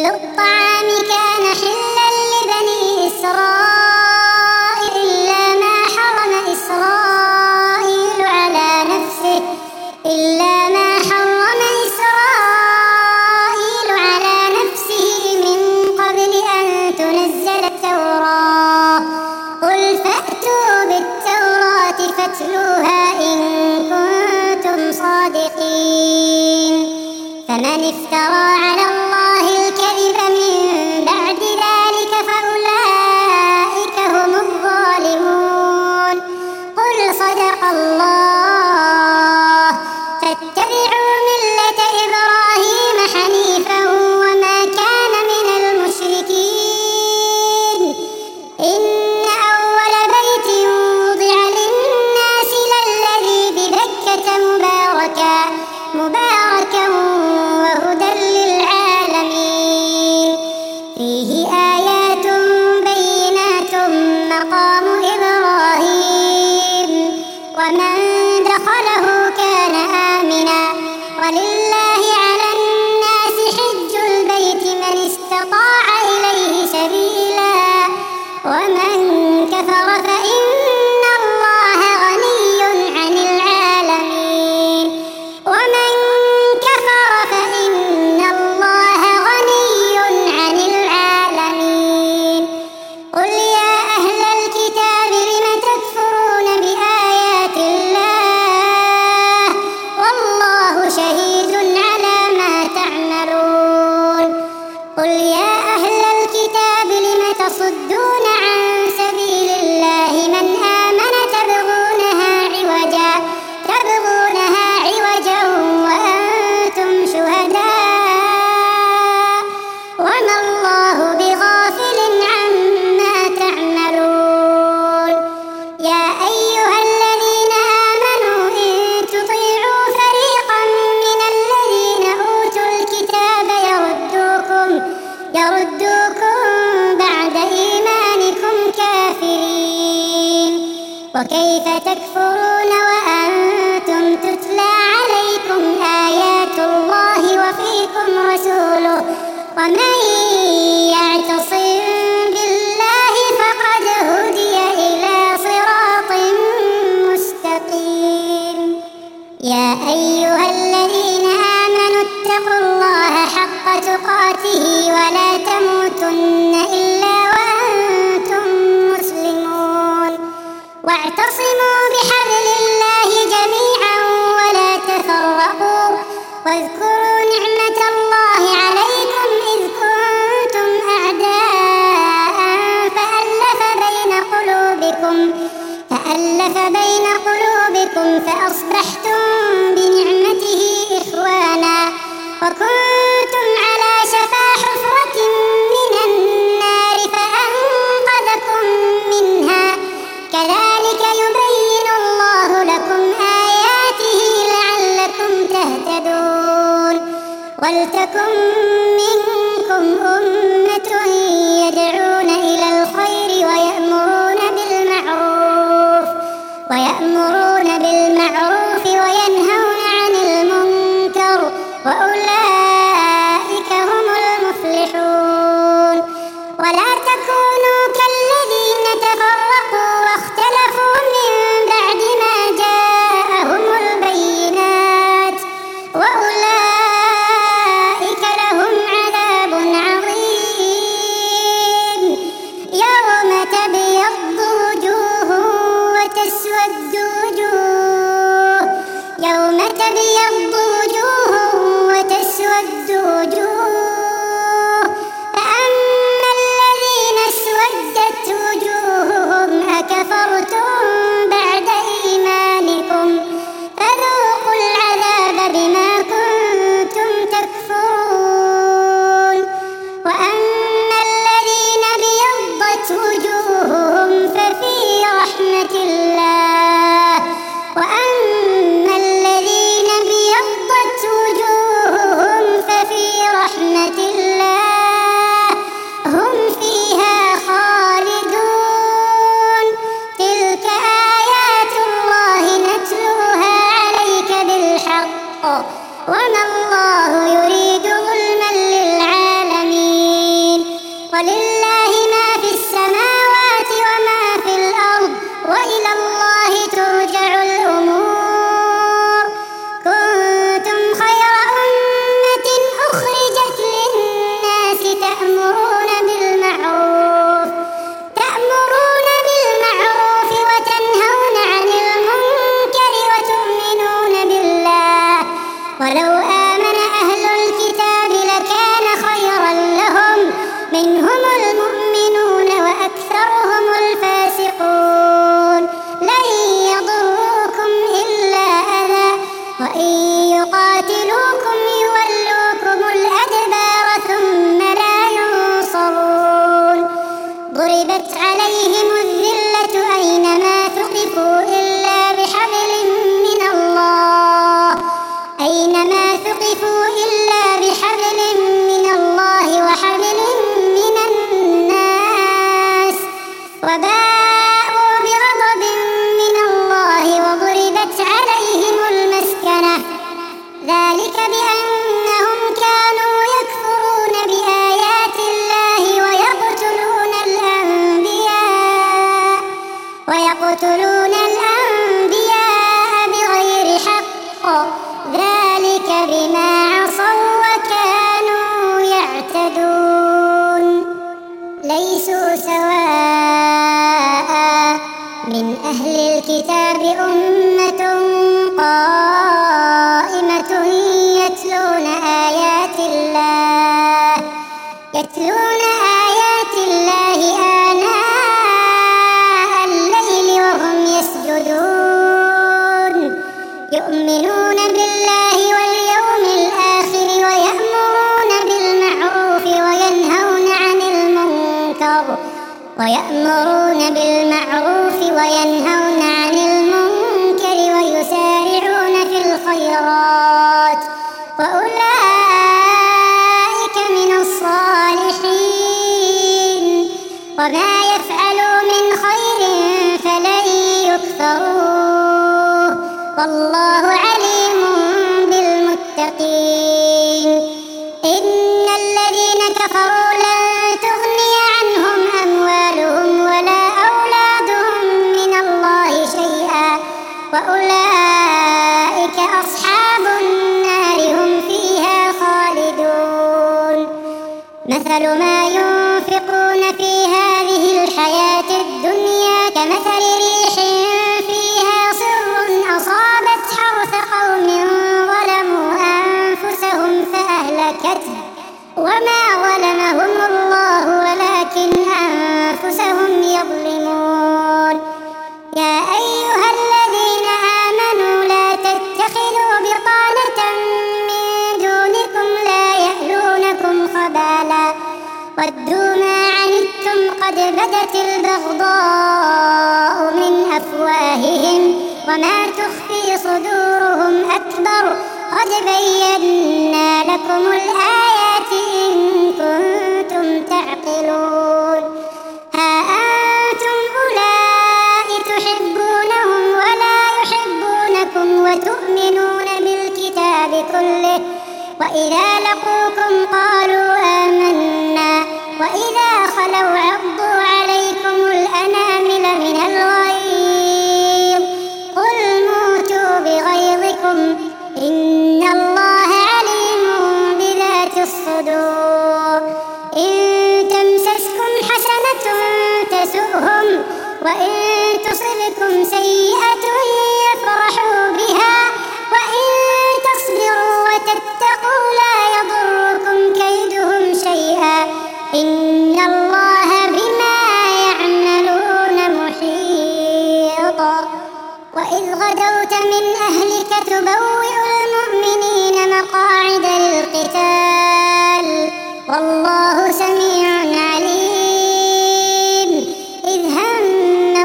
الطعام كان حلا لبني إسرائيل إلا ما حرم إسرائيل على نفسه من قبل أن تنزل التوراة. قل فأتوا بالتوراة فاتلوها إن كنتم صادقين. فمن افترى على الله الكذب من بعد ذلك فأولئك هم الظالمون. قل صدق الله. فاتبعوا ملة إبراهيم حنيفا وما كان من المشركين. إن أول بيت وضع للناس للذي ببكة مباركا وهدى للعالمين. فيه آيات بينات مقام إبراهيم ومن دخله كان آمنا. ولله على الناس حج البيت من استطاع إليه سبيلا ومن كفر فإن الله غني عن العالمين. قل يا أهل الكتاب لم تكفرون بآيات الله والله شهيد على ما تعملون. قل يا أهل الكتاب لم تصدون عن سبيل الله من آمن تبغونها عوجا وأنتم شهداء وما الله بغافل عما تعملون. يا أيها الذين آمنوا إن تطيعوا فريقا من الذين أوتوا الكتاب يردوكم بعد إيمانكم كافرين. وكيف تكفرون وأنتم تتلى عليكم آيات الله وفيكم رسوله ومن يعتصم بالله فقد هدي إلى صراط مستقيم. يا أيها الذين آمنوا اتقوا الله حق تقاته ولا تموتن إلا وأنتم مسلمون. واعتصموا بحبل الله جميعا ولا تفرقوا. واذكروا نعمة الله عليكم إذ كنتم أعداء فألف بين قلوبكم فأصبحتم بنعمته إخوانا وكنتم على شفا حفرة من النار فأنقذكم منها. كذلك يبين الله لكم آياته لعلكم تهتدون. ولتكن منكم أمة يدعون إلى الخير ويأمرون بالمعروف وينهون عن المنكر وأولئك هم المفلحون. ولا تكونوا كالذين تفرقوا واختلفوا من بعد ما جاءهم البينات وأولئك ولله ما في السماوات وما في الأرض وإلى الله ترجع الأمور كنتم خير أمة أخرجت للناس تأمرون بالمعروف وتنهون عن المنكر وتؤمنون بالله ولو آمن أهل الكتاب لكان خيرا لهم منهم المؤمنون وأكثرهم الفاسقون لن يضروكم إلا أذى وإن يقاتلوكم يولوكم الأدبار ثم لا ينصرون ضربت عليهم الذلة أينما ثقفوا إلا بحبل من الله وحبل من الناس وباءوا بغضب من الله وضربت عليهم المسكنة ذلك بأنهم كانوا يكفرون بآيات الله ويقتلون الأنبياء بغير حق ذلك بما عصوا وكانوا يعتدون ليسوا سواء من أهل الكتاب أمة قائمة يتلون آيات الله آناء الليل وهم يسجدون يؤمنون بالله واليوم الآخر ويأمرون بالمعروف وينهون عن المنكر ويسارعون في الخيرات وأولئك من الصالحين وما يفعلوا من خير فلن يكفروه والله عليم بالمتقين إن الذين كفروا لن تغني عنهم أموالهم ولا أولادهم من الله شيئا وأولئك أصحاب النار هم فيها خالدون مثل ما ينفقون في هذه الحياة الدنيا كمثل ريح فيها صر أصابت حرث قوم ظلموا أنفسهم فأهلكته وما ظلمهم الله ولكن أنفسهم يظلمون يا أيها الذين آمنوا لا تتخذوا بطانة من دونكم لا يألونكم خبالا ودوا ما عنتم قد بدت البغضاء من أفواههم وما تخفي صدورهم أكبر قد بينا لكم الآيات إن كنتم تعقلون ها أنتم أولئك تحبونهم ولا يحبونكم وتؤمنون بالكتاب كله وإذا لقوكم قالوا آمنا وإذا خلوا عضوا عليكم الأنامل من الغيظ قل موتوا بغيظكم إن الله عليم بذات الصدور إن تمسسكم حسنة تسؤهم وإن تصبكم سيئة يفرحوا بها وإن تصبروا وتتقوا لا يضركم كيدهم شيئا إن الله بما يعملون محيط وإذ غدوت من أهلك تبوئ المؤمنين مقاعد للقتال والله سميع عليم إذ هم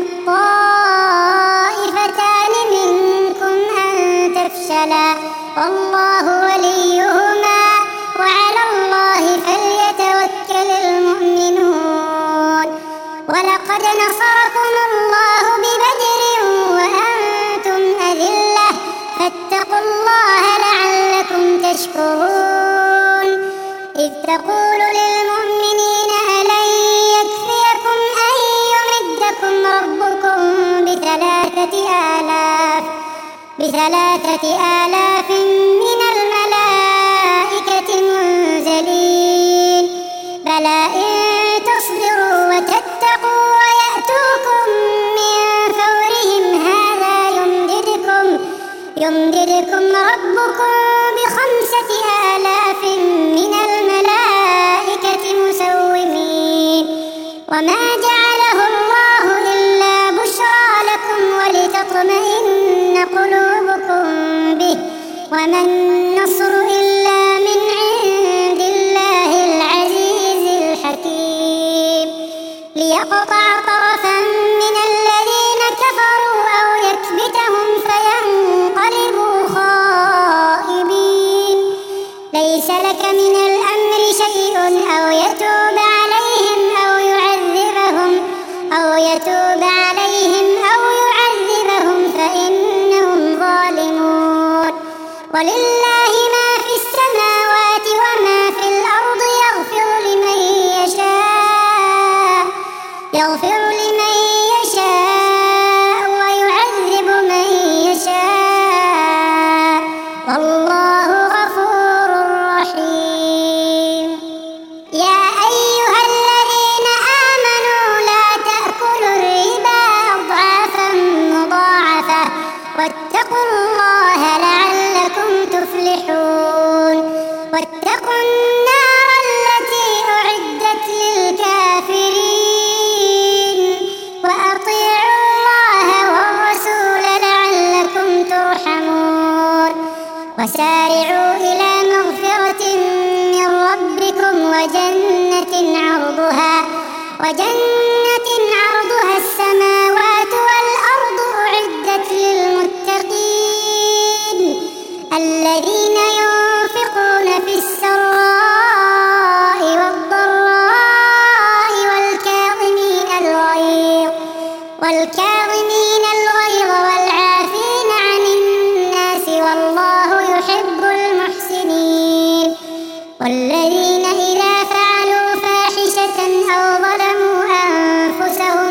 الطائفتان منكم أن تفشلا والله وليهما وعلى الله فليتوكل المؤمنون ولقد نصركم الله ببدر وأنتم أذلة فاتقوا الله لعلكم تشكرون إذ تقول للمؤمنين ألن ب3,000 من الملائكة منزلين بلى إن تصبروا وتتقوا ويأتوكم من فورهم هذا يمددكم ربكم ب5,000 من الملائكة مسومين وما جعله الله إلا بشرى لكم ولتطمئن قلوبكم به وما النصر إلا من عند الله العزيز الحكيم ليقطع طرفا من الذين كفروا أو يكبتهم فينقلبوا خائبين ليس لك من الأمر شيء أو يتوب عليهم أو يعذبهم فإنهم ظالمون ولله ما في السماوات وما في الأرض يغفر لمن يشاء ويعذب من يشاء والله غفور رحيم يا أيها الذين آمنوا لا تأكلوا الربا أضعافا مضاعفة واتقوا الله لعلكم تفلحون واتقوا النار التي أعدت للكافرين وأطيعوا الله والرسول لعلكم ترحمون وسارعوا إلى مغفرة من ربكم وجنة عرضها السماوات والأرض أعدت للمتقين الذين ينفقون في السراء والضراء والكاظمين الغيظ والعافين عن الناس والله يحب المحسنين والذين إذا فعلوا فاحشة أو ظلموا أنفسهم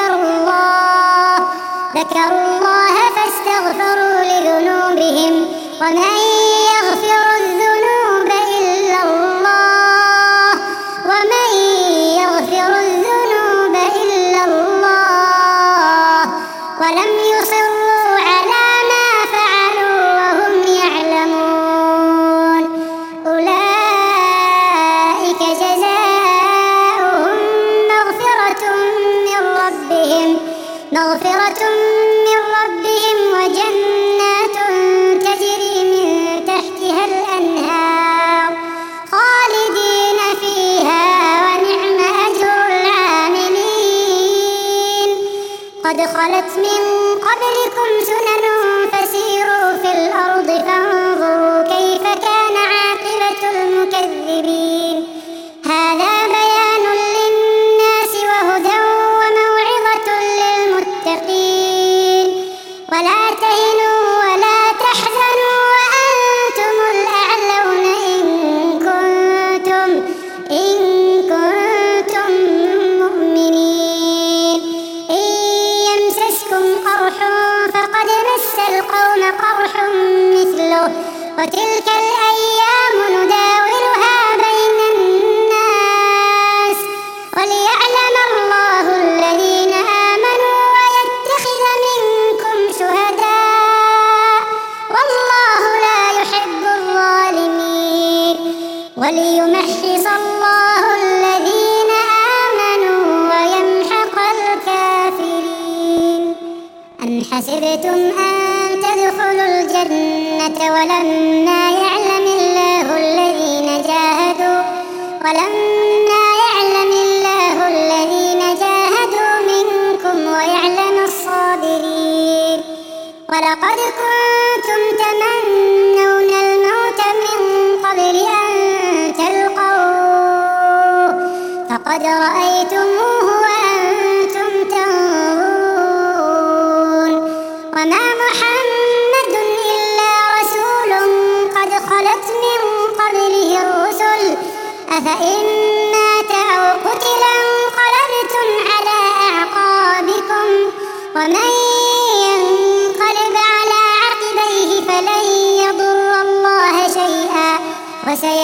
ذكروا الله فاستغفروا لذنوبهم ومن يغفر الذنوب إلا الله ولم يصروا على ما فعلوا وهم يعلمون أولئك جزاؤهم مغفرة من ربهم وجنات تجري من تحتها الأنهار خالدين فيها ونعم أجر العاملين قد خلت من قبلكم سنن فسيروا في الأرض فانظروا كيف كان عاقبة المكذبين هذا بيان للناس وهدى وموعظة للمتقين ولا تهنوا ولا تحزنوا وأنتم الأعلون إن كنتم مؤمنين إن يمسسكم قرح فقد مس القوم قرح مثله وتلك الأيام نداولها بين الناس وليعلم الله الذين آمنوا ويتخذ منكم شهداء والله لا يحب الظالمين وليمحص الله الذين آمنوا ويمحق الكافرين أم حسبتم أن تدخلوا الجنة ولما يعلم الله الذين جاهدوا منكم ويعلم الصابرين ولقد كنتم تمنون الموت من قبل أن تلقوه فقد رأيتموه وأنتم تنظرون وما محمد إلا رسول قد خلت من قبله الرسل أفإن مات أو قتل انقلبتم على أعقابكم ومن ينقلب على عقبيه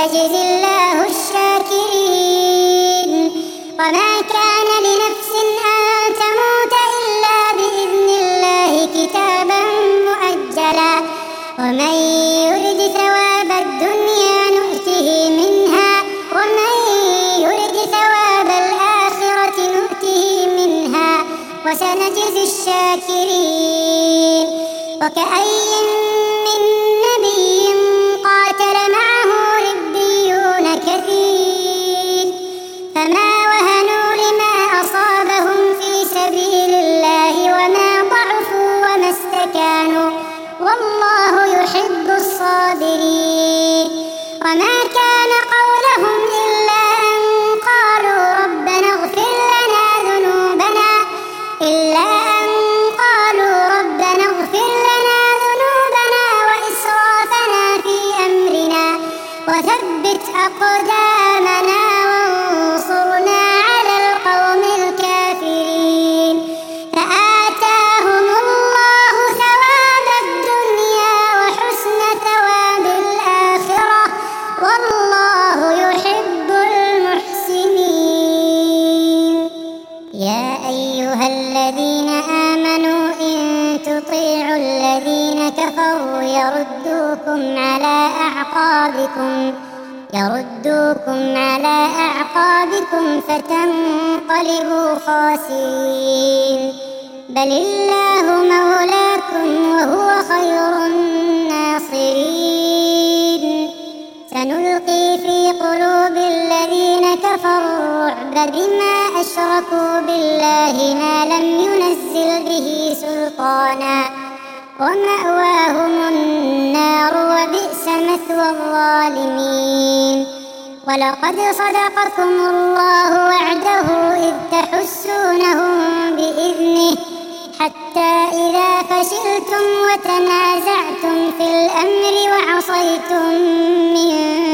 وسيجزي الله الشاكرين. وما كان لنفس أن تموت إلا بإذن الله كتابا مؤجلا ومن يرد ثواب الدنيا نؤته منها ومن يرد ثواب الآخرة نؤته منها وسنجزي الشاكرين. وكأي من نبي قاتل معه ربيون كثير فما وهنوا لما أصابهم في سبيل الله وما ضعفوا وما استكانوا والله يحب الصابرين. وما كان قولهم إلا أن قالوا ربنا اغفر لنا ذنوبنا وإسرافنا في أمرنا وثبت أقدامنا وانصرنا على القوم الكافرين. فآتاهم الله ثواب الدنيا وحسن ثواب الآخرة والله يحب المحسنين. يا أيها الذين آمنوا إن تطيعوا الذين كفروا يردوكم على أعقابكم فتنقلبوا خاسرين. بل الله مولاكم وهو خير الناصرين. سنلقي في قلوب الذين كفروا الرعب بما أشركوا بالله ما لم ينزل به سلطانا ومأواهم النار وبئس مثوى الظالمين. ولقد صدقكم الله وعده إذ تحسونهم بإذنه حتى إذا فشلتم وتنازعتم في الأمر وعصيتم من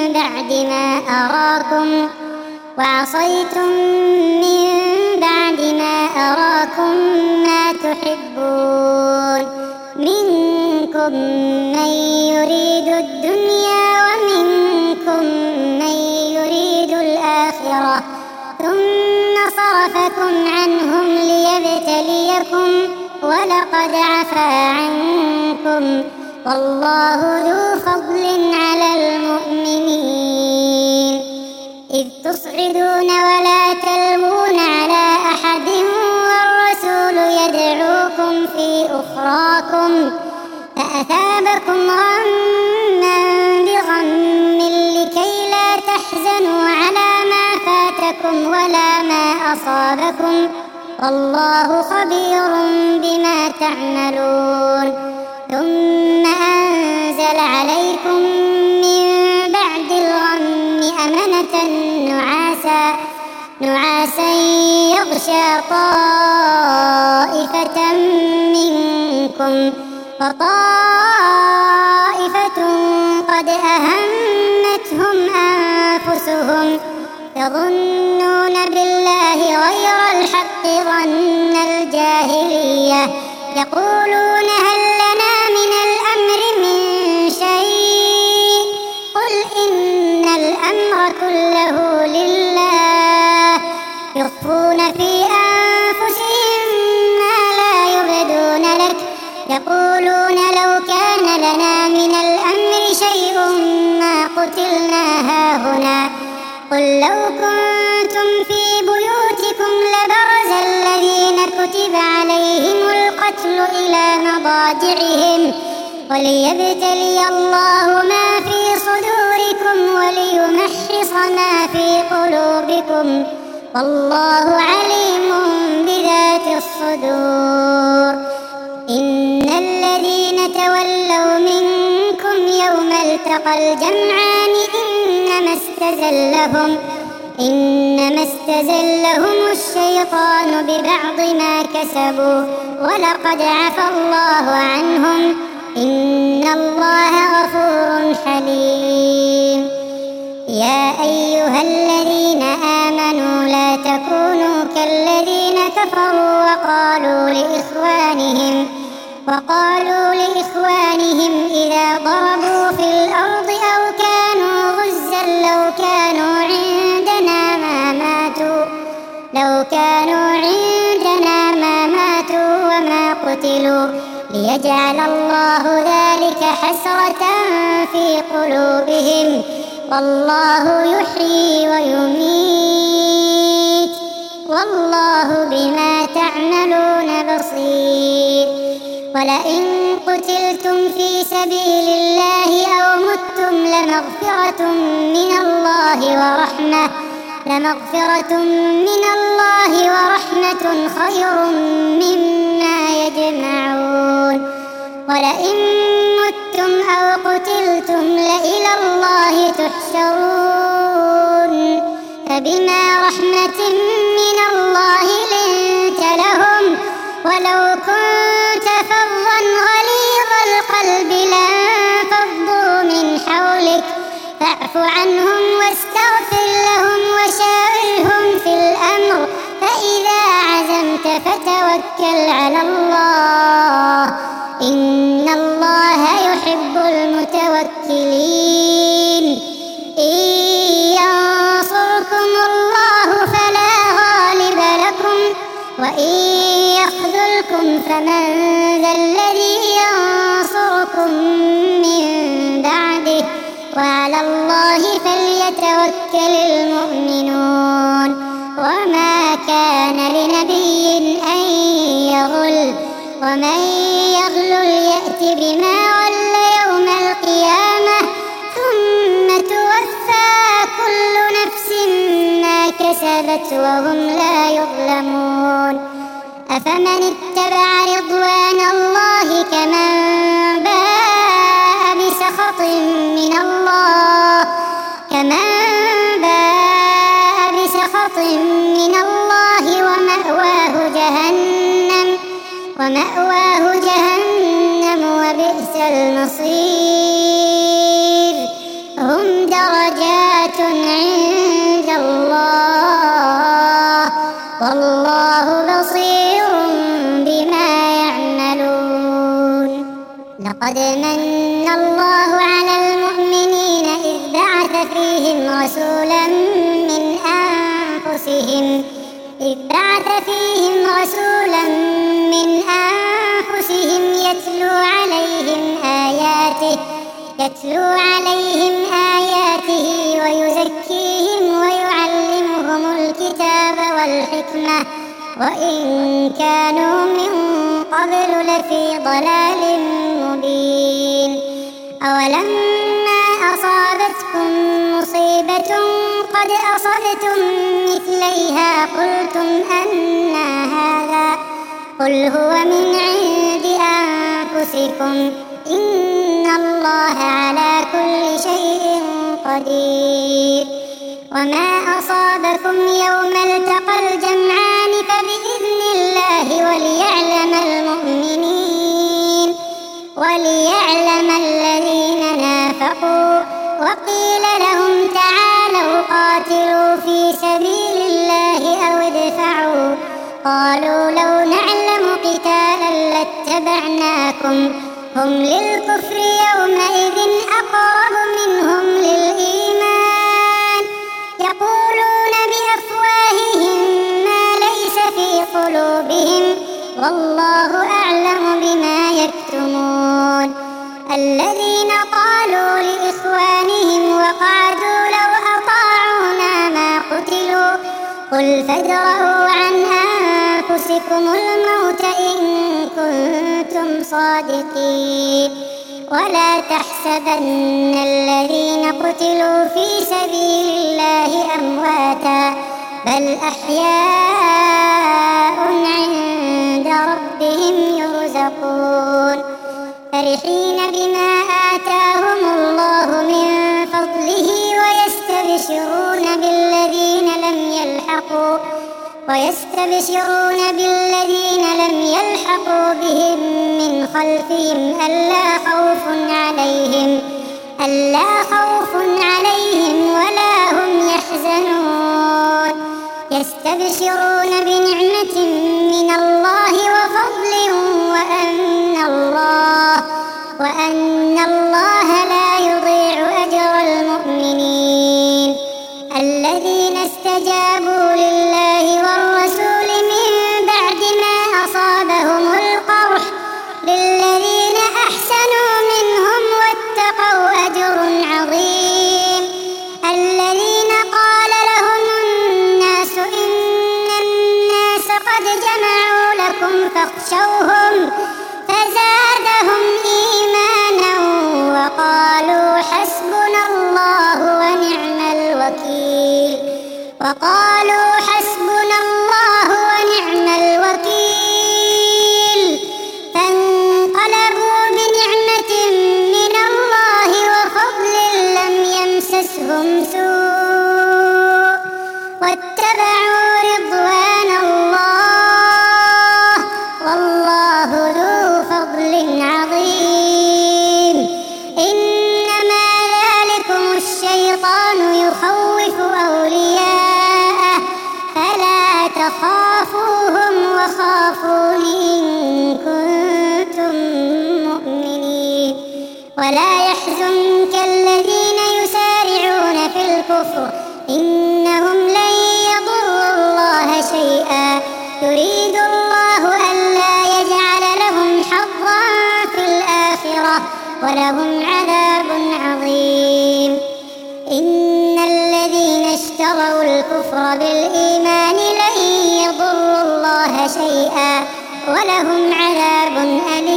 بعد ما أراكم ما تحبون منكم من يريد الدنيا ومنكم من يريد الآخرة ثم صرفكم عنهم ليبتليكم ولقد عفا عنكم والله ذو فضل على المؤمنين. إذ تصعدون ولا تلوون على أحد والرسول يدعوكم في أخراكم فأثابكم غما بغم لكي لا تحزنوا على ما فاتكم ولا ما أصابكم والله خبير بما تعملون. ثم أنزل عليكم من بعد الغم أمنة نعاسا يغشى طائفة منكم وطائفة قد أهمتهم أنفسهم يظنون بالله غير الحق ظن الجاهلية يقولون هل لنا من الأمر من شيء قل إن الأمر كله لله يخفون في أنفسهم ما لا يبدون لك يقولون لو كان لنا من الأمر شيء ما قتلنا هاهنا قل لو كنتم في بيوتكم لبرز الذين كتب عليهم القتل إلى مضاجعهم وليبتلي الله ما في صدوركم وليمحص ما في قلوبكم والله عليم بذات الصدور. إن الذين تولوا منكم يوم التقى الجمعان إنما استزلهم الشيطان ببعض ما كسبوا ولقد عفا الله عنهم إن الله غفور حليم. يا أيها الذين آمنوا لا تكونوا كالذين كفروا وقالوا لإخوانهم إذا ضربوا في الأرض أو كانوا غزا لو كانوا عندنا ما ماتوا وما قتلوا ليجعل الله ذلك حسرة في قلوبهم والله يحيي ويميت والله بما تعملون بصير. ولئن قتلتم في سبيل الله أو متم لمغفرة من الله ورحمة خير مما يجمعون. ولئن متم أو قتلتم لإلى الله تحشرون. فبما رحمة من الله لنت لهم ولو كنت فظا غليظ القلب لانفضوا من حولك فاعف عنهم واستغفر لهم وشاورهم في الأمر فإذا عزمت فتوكل على الله إن الله يحب المتوكلين. إن ينصركم الله فلا غالب لكم وإن يخذلكم فمن ذا الذي ينصركم من بعده وعلى الله فليتوكل المؤمنون. وما كان لنبي أن يغل ومن يغل يأت بما غل يوم القيامة ثم توفى كل نفس ما كسبت وهم لا يظلمون. أفمن اتبع رضوان الله كمن باء بسخط من الله ومأواه جهنم وبئس المصير. هم درجات عند الله والله بصير بما يعملون. لقد من الله على المؤمنين إذ بعث فيهم رسولا من أنفسهم يتلو عليهم آياته ويزكيهم ويعلمهم الكتاب والحكمة وإن كانوا من قبل لفي ضلال مبين. أولما أصابتكم مصيبة قد أصبتم مثليها قلتم أنى هذا قل هو من عند أنفسكم إن الله على كل شيء قدير. وما أصابكم يوم التقى الجمعان فبإذن الله وليعلم الذين نافقوا وقيل لهم تعالوا قاتلوا في سبيل الله أو ادفعوا قالوا لو نعلم قتالا لاتبعناكم هم للكفر يومئذ أقرب منهم للإيمان يقولون بأفواههم ما ليس في قلوبهم والله أعلم بما يكتمون. الذين قالوا لإخوانهم وقعدوا لو أطاعونا ما قتلوا قل فادرءوا عن أنفسكم الموت إن كنتم صادقين. ولا تحسبن الذين قتلوا في سبيل الله أمواتا بل أحياء عند ربهم يرزقون فرحين بما آتاهم الله من فضله ويستبشرون بالذين لم يلحقوا بهم من خلفهم ألا خوف عليهم ولا هم يحزنون يستبشرون بنعمة من الله وفضل وأن الله لا يضيع أجر المؤمنين. استجابوا لله والرسول من بعد ما أصابهم القرح للذين أحسنوا منهم واتقوا أجر عظيم. الذين قال لهم الناس إن الناس قد جمعوا لكم فاخشوهم فزادهم إيمانا وقالوا حسبنا الله ونعم الوكيل فانقلبوا بنعمة من الله وفضل لم يمسسهم سوء واتبعوا رضوان الله والله ذو فضل عظيم. إنما ذلكم الشيطان يخوف أولياءه فلا تخافوهم وخافون إن كنتم مؤمنين. ولا يحزنك الذين يسارعون في الكفر إنهم لن يضروا الله شيئا يريد الله ألا يجعل لهم حظا في الآخرة ولهم عذاب عظيم. إن الذين اشتروا الكفر بالإيمان لن يضروا الله شيئا ولهم عذاب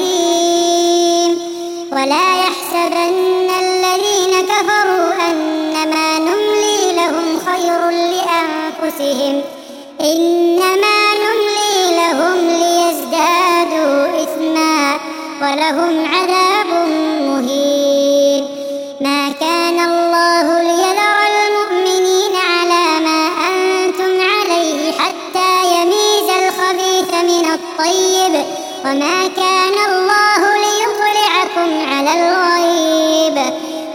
أليم. ولا يحسبن الذين كفروا أنما نملي لهم خير لأنفسهم إنما نملي لهم ليزدادوا إثما ولهم عذاب مهين. ما كان الله ليذر المؤمنين على ما أنتم عليه حتى يميز الخبيث من الطيب وما كان الله ليطلعكم على الغيب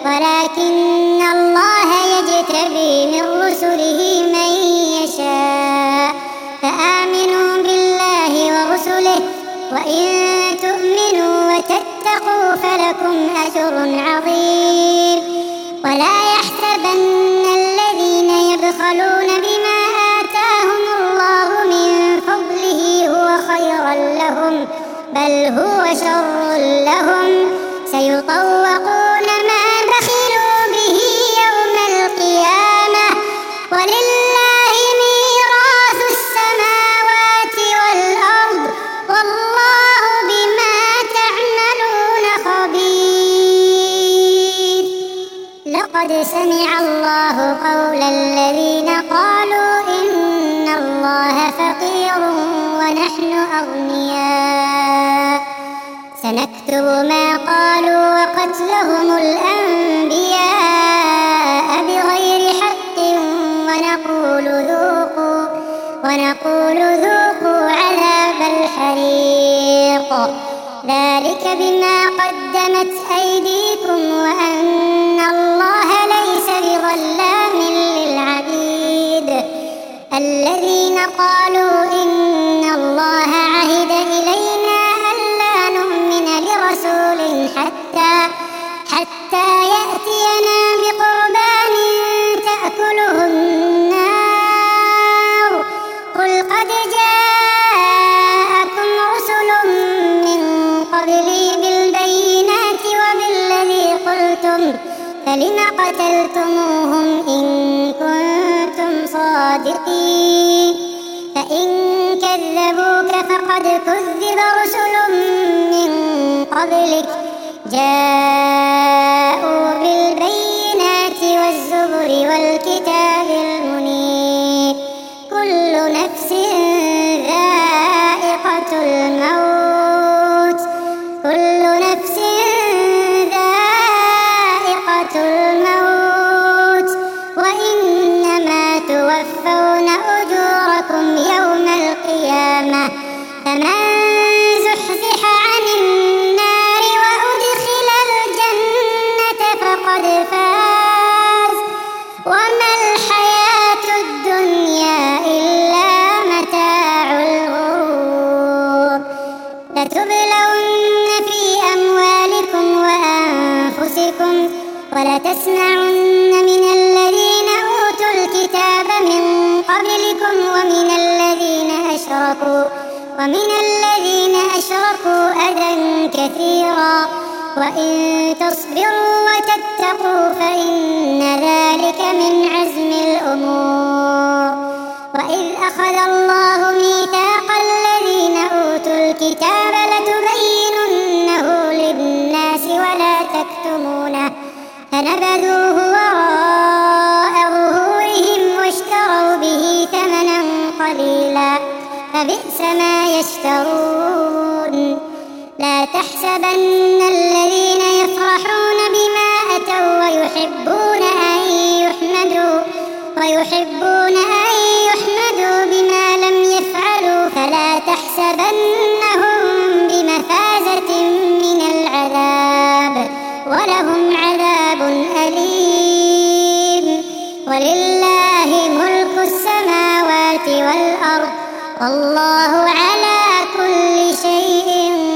ولكن الله يجتبي من رسله من يشاء. فآمنوا بالله ورسله وإن تؤمنوا وتتقوا فلكم أجر عظيم. ولا يحسبن الذين يبخلون بما آتاهم الله من فضله هو خيرا لهم بل هو شر لهم سيطوقون ما بخلوا به يوم القيامة ولله ميراث السماوات والأرض والله بما تعملون خبير. لقد سمع الله قول الذين قالوا إن الله فقير ونحن أغنياء سنكتب ما قالوا وقتلهم الأنبياء بغير حق ونقول ذوقوا عذاب الحريق ذلك بما قدمت أيديكم وأن الله ليس بظلام للعبيد. الذين قالوا إن الله عهد إلينا ألا نؤمن لرسول حتى يأتينا بقربان تأكله النار قل قد جاءكم رسل من قبلي بالبينات وبالذي قلتم فلم قتلتموهم إن كنتم صادقين. فإن كذبوك فقد كذب رسل من قبلك جاءوا بالبينات والزبر والكتاب المنير. كل نفس ذائقة الموت وإنما توفون أجوركم يوم القيامة فمن زحزح عن النار وأدخل الجنة فقد فاز وما الحياة الدنيا إلا متاع الغرور. لتبلون في أموالكم وأنفسكم ولتسمعن من الذين أوتوا الكتاب من قبلكم ومن الذين أشركوا أذى كثيرا وإن تصبروا وتتقوا فإن ذلك من عزم الأمور. وإذ أخذ الله ميثاق الذين أوتوا الكتاب لتبيننه للناس ولا تكتمونه فنبذوه وراء ظهورهم واشتروا به ثمنا قليلا فبئس ما يشترون. لا تحسبن الذين يفرحون بما أتوا ويحبون أن يحمدوا بما لم يفعلوا فلا تحسبنهم بمفازة من العذاب ولهم عذاب أليم. ولله ملك السماوات والأرض والله على كل شيء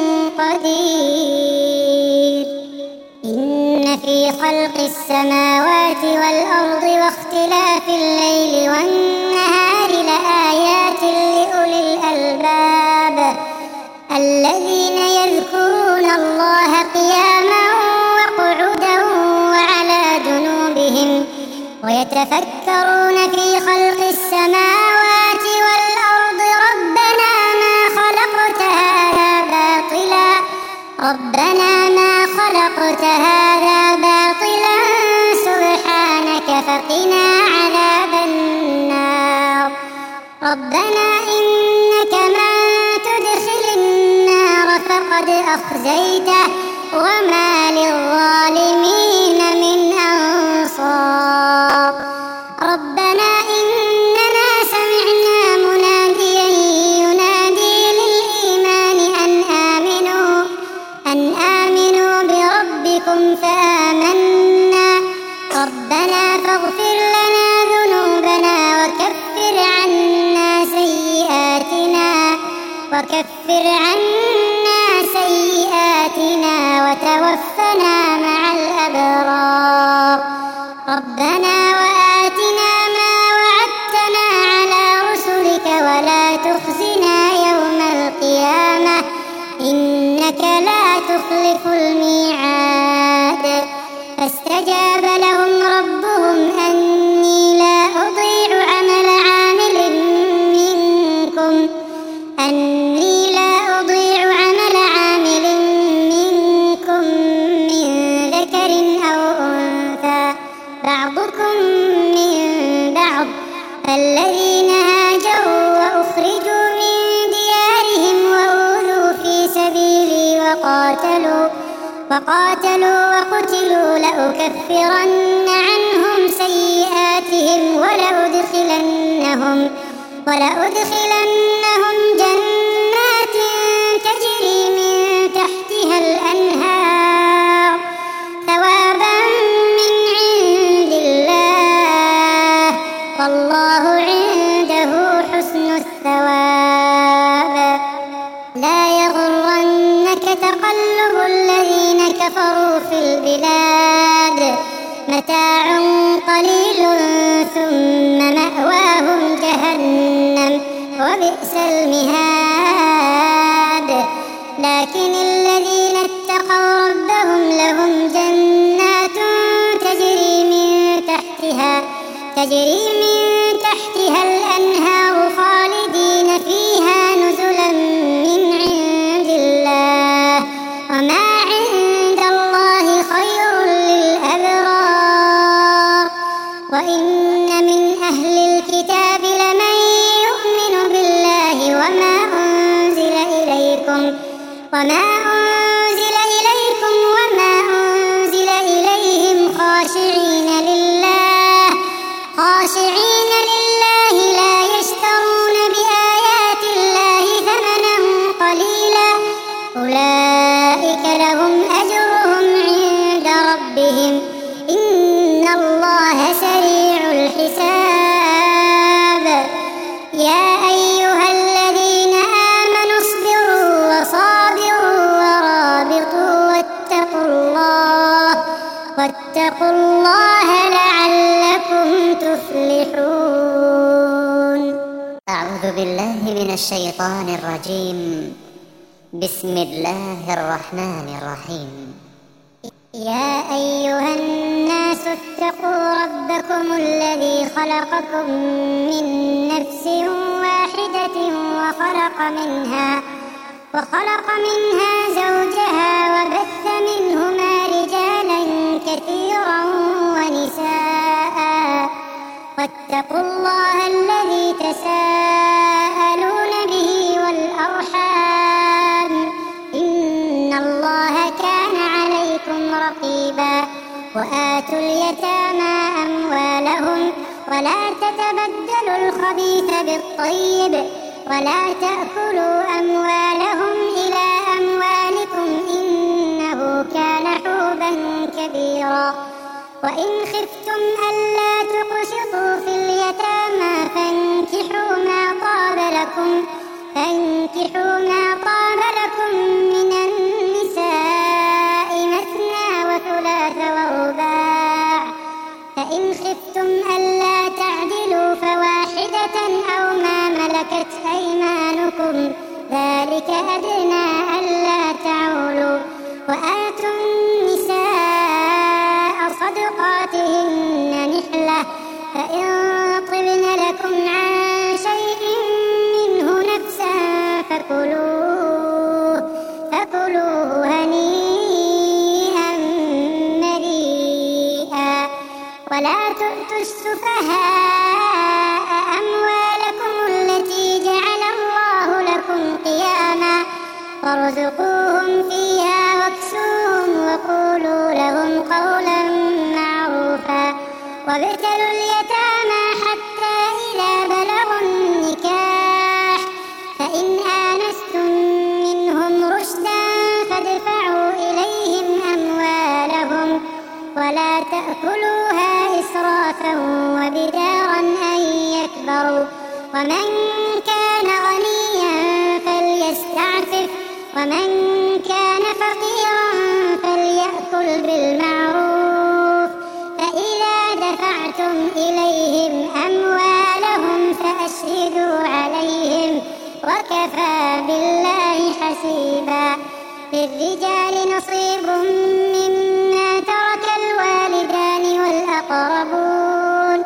قدير. إن في خلق السماوات والأرض واختلاف الليل والنهار لآيات لأولي الألباب الذين يذكرون الله قياما وقعودا وعلى جنوبهم ويتفكرون في خلق السماوات والأرض ربنا ما خلقت هذا باطلا سبحانك فقنا عذاب النار. ربنا إنك من تدخل النار فقد أخزيته وما للظالمين من أنصار. ربنا إننا سمعنا مناديا ينادي للإيمان أن آمنوا بربكم فآمنا. ربنا فاغفر لنا ذنوبنا وكفر عنا سيئاتنا وتوفنا مع الأبرار. ربنا وآتنا ما وعدتنا على رسلك ولا تخزنا يوم القيامة إنك لا تخلف الميعاد. فاستجاب لهم ربهم أني لا أضيع عمل عامل منكم من ذكر أو أنثى بعضكم من بعض. فالذين هاجروا وأخرجوا من ديارهم وأوذوا في سبيلي وقاتلوا وقتلوا لأكفرن عنهم سيئاتهم ولأدخلنهم جنات تجري من تحتها الأنهار ثوابا من عند الله والله عنده حسن الثواب. لا يغرنك تقلب الذين كفروا في البلاد متاع قليل ثم مأواهم جهنم وبئس المهاد. لكن الذين اتقوا ربهم لهم جنات تجري من تحتها الأنهار خالدين فيها نزلا من عند الله وما عند الله خير للأبرار. وإن من أهل الكتاب لمن يؤمن بالله وما أنزل إليكم وما أنزل إليهم خاشعين لله لا يشترون بآيات الله ثمنا قليلا أولئك لهم أجرهم عند ربهم إن الله سريع الحساب. يا أيها الذين آمنوا اصبروا وصابروا ورابطوا واتقوا الله لعلكم تفلحون. أعوذ بالله من الشيطان الرجيم. بسم الله الرحمن الرحيم. يا أيها الناس اتقوا ربكم الذي خلقكم من نفس واحدة وخلق منها زوجها وبث منهما رجالا كثيرا ونساء واتقوا الله الذي تساءلون به والأرحام إن الله كان عليكم رقيبا. وآتوا اليتامى أموالهم ولا تتبدلوا الخبيث بالطيب ولا تأكلوا أموالهم إلى أموالكم إنه كان حوبا كبيرا. وإن خفتم ألا تقسطوا في اليتامى فانكحوا ما طاب لكم من النساء مثنى وثلاث ورباع. فإن خفتم ألا تعدلوا فواحدة أو ما ملكت أيمانكم ذلك أدنى ألا تعولوا. وآتوا النساء صدقاتهن نحلة فإن طبن لكم عن شيء منه نفسا فكلوه هنيئا مريئا. ولا تؤتوا السفهاء أموالكم التي جعل الله لكم قياما وارزقوهم فيها واكسوهم وقولوا لهم قولا معروفا. وابتلوا اليتامى حتى إذا بلغوا النكاح فإن آنستم منهم رشدا فادفعوا إليهم أموالهم ولا تأكلوها إسرافا وبدارا أن يكبروا. ومن كان غنيا فليستعفف ومن كان فقيرا فليأكل بالمعروف. فإذا دفعتم إليهم أموالهم فأشهدوا عليهم وكفى بالله حسيبا. للرجال نصيب مما ترك الوالدان والأقربون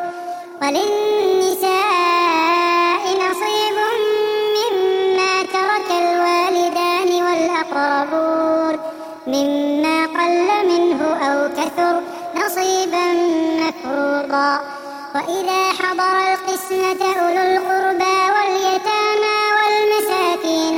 وللنساء نصيب مما ترك الوالدان والأقربون مما قل منه أو كثر نصيبا مفروضا. وإذا حضر القسمة أولو القربى واليتامى والمساكين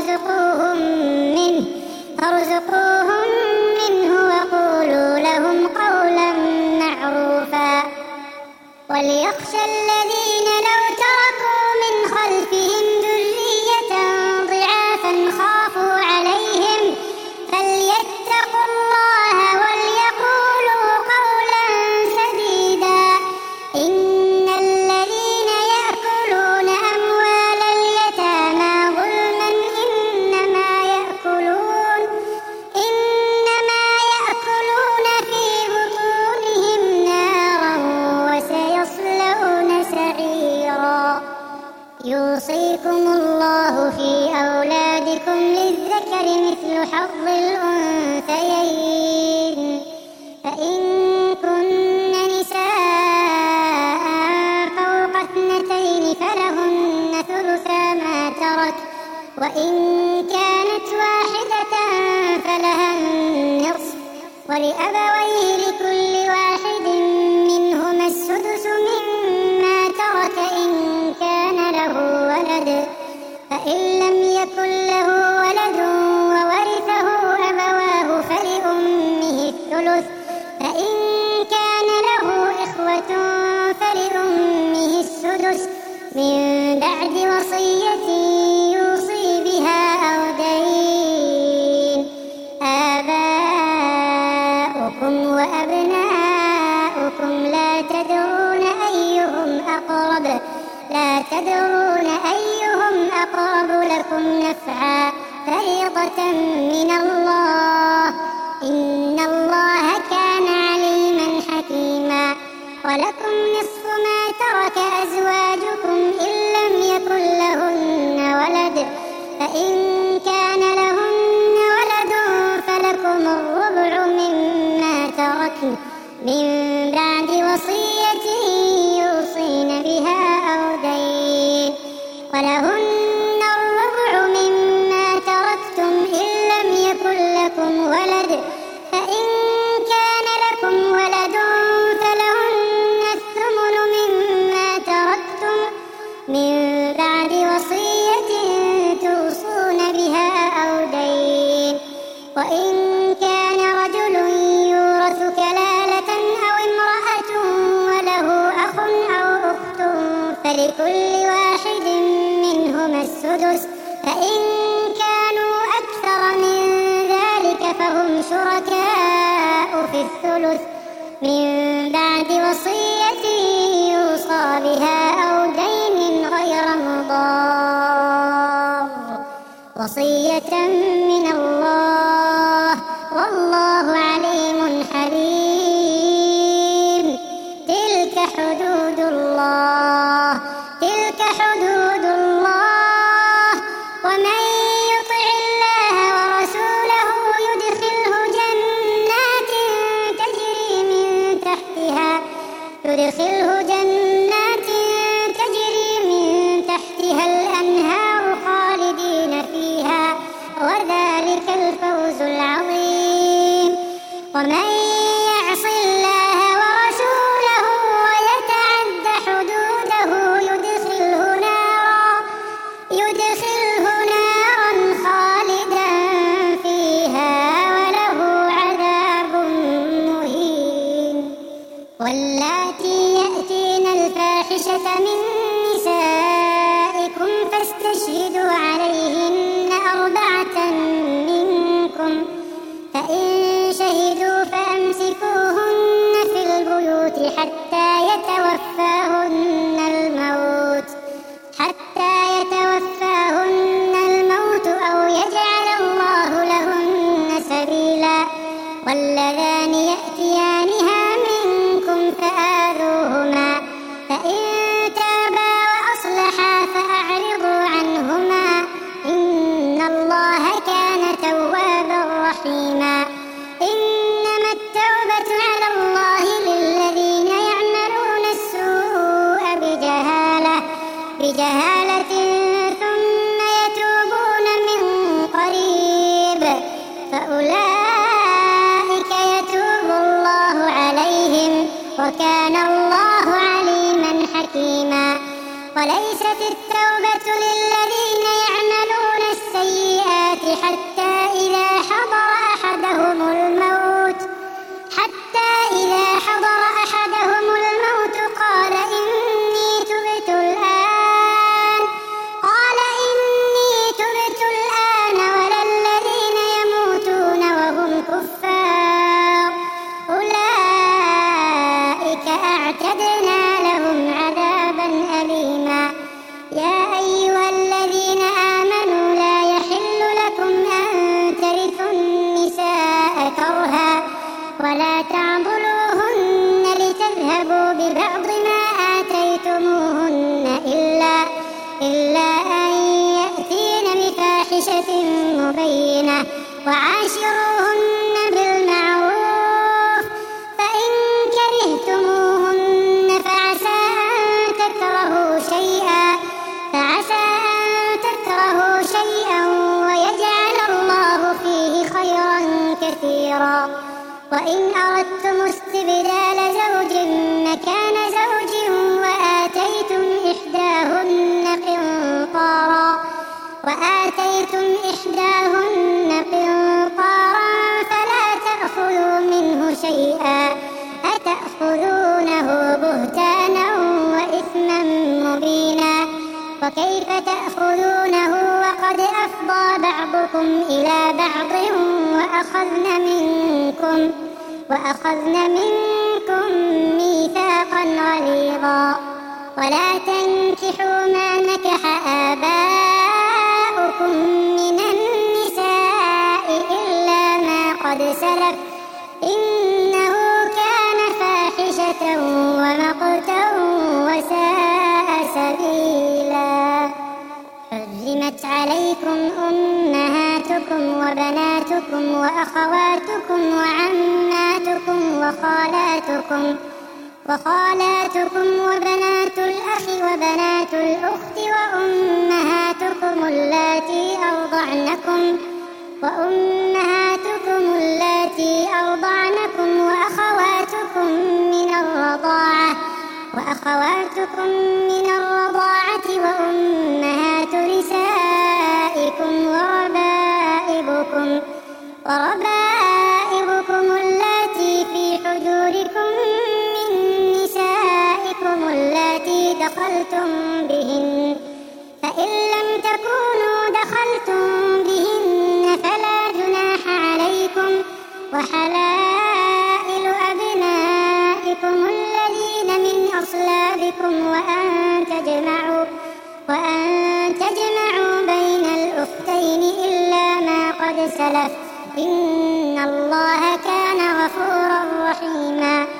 فارزقوهم منه وقولوا لهم قولا معروفا. وليخشى الذين لو تركوا من خلفهم ذرية ضعافا خافوا عليهم فليتقوا الله وليقولوا قولا سديدا. إن الذين يأكلون أموال اليتامى ظلما إنما يأكلون في بطونهم نارا وسيصلون سعيرا. يوصيكم الله في أولادكم للذكر مثل حظ الأنثيين. فإن كن نساء فوق اثنتين فلهن ثلثا ما ترك وإن كانت واحدة فلها النصف ولأبويه لكل واحد منهما السدس مما ترك إن كان له ولد. فإن لم يكن له ولد وورثه أبواه فلأمه الثلث. فإن كان له إخوة فلأمه السدس من بعد وصية يوصي بها أو دين. آباؤكم وأبناؤكم لا تدرون أيهم أقرب لكم نفعا فريضة من الله إن الله كان عليما حكيما. ولكم نصف ما ترك أزواجكم إن لم يكن له فإن كان لهن ولد فلكم الربع مما تركن من بعد وصية يوصين بها أو دين، ولهن الربع مما تركتم إن لم يكن لكم ولد، فإن كان لكم ولد فلهن الثمن مما تركتم من بعد وصية توصون بها أو دين، وإن كان رجل يورث كلالة أو امرأة وله أخ أو أخت فلكل واحد منهما السدس، فإن كانوا أكثر من ذلك فهم شركاء في الثلث من بعد وصية يوصى بها أو دين غير مضار، وصية من الله والله عليم حليم. تلك حدود الله، تلك حدود الله، ومن يطع الله ورسوله يدخله جنات تجري من تحتها الأنهار خالدين فيها، وذلك الفوز العظيم. ومن يعص الله ورسوله ويتعد حدوده يدخله نارا خالدا فيها وله عذاب مهين. واللاتي يأتين الفاحشة من نسائكم فاستشهدوا عليهن 4 منكم، فإن شهدوا فأمسكوهن في البيوت حتى يتوفاهن الموت أو يجعل الله لهن سبيلا. واللذان يأتيانها منكم فآذوهما، فإن تابا وأصلحا فأعرضوا عنهما إن الله كان توابا رحيما. إنما التوبة على الله للذين يعملون السوء بجهالة ثم يتوبون من قريب فأولئك يتوب الله عليهم وكان الله عليما حكيما. وليست التوبة للذين يعملون السيئات حتى إذا حضر أحدهم الموت قال إني تبت الآن ولا الذين يموتون وهم كفار أولئك أعتدنا لهم عذابا أليما. يا أيها الذين آمنوا لا يحل لكم أن ترثوا النساء كرها ولا تعضلوهن لتذهبوا ببعض ما آتيتموهن إلا أن يأتين بفاحشة مبينة وعاشروهن بالمعروف، فإن كرهتموهن فعسى أن تكرهوا شيئا ويجعل الله فيه خيرا كثيرا. وإن أردتم استبدال زوج مكان زوج وآتيتم إحداهن قنطارا فلا تأخذوا منه شيئا أتأخذونه بهتانا وإثما مبينا. وكيف تأخذونه وقد أفضى بعضكم إلى بعض وأخذن منكم ميثاقا غليظا. ولا تنكحوا ما نكح آباؤكم من النساء إلا ما قد سلف إنه كان فاحشة ومقتا وساء سبيلا. حرمت حرمت عليكم أمهاتكم وبناتكم وأخواتكم وعماتكم وخالاتكم وبنات الأخ وبنات الأخت وأمهاتكم اللاتي أرضعنكم وأخواتكم من الرضاعة وأمهات نسائكم وربائبكم اللاتي في حجوركم من نسائكم اللاتي دخلتم بهن، فإن لم تكونوا دخلتم بهن فلا جناح عليكم، وحلائل أبنائكم الذين من أصلابكم وأن تجمعوا بين الأختين إلا ما قد سلف، إن الله كان غفورا رحيما.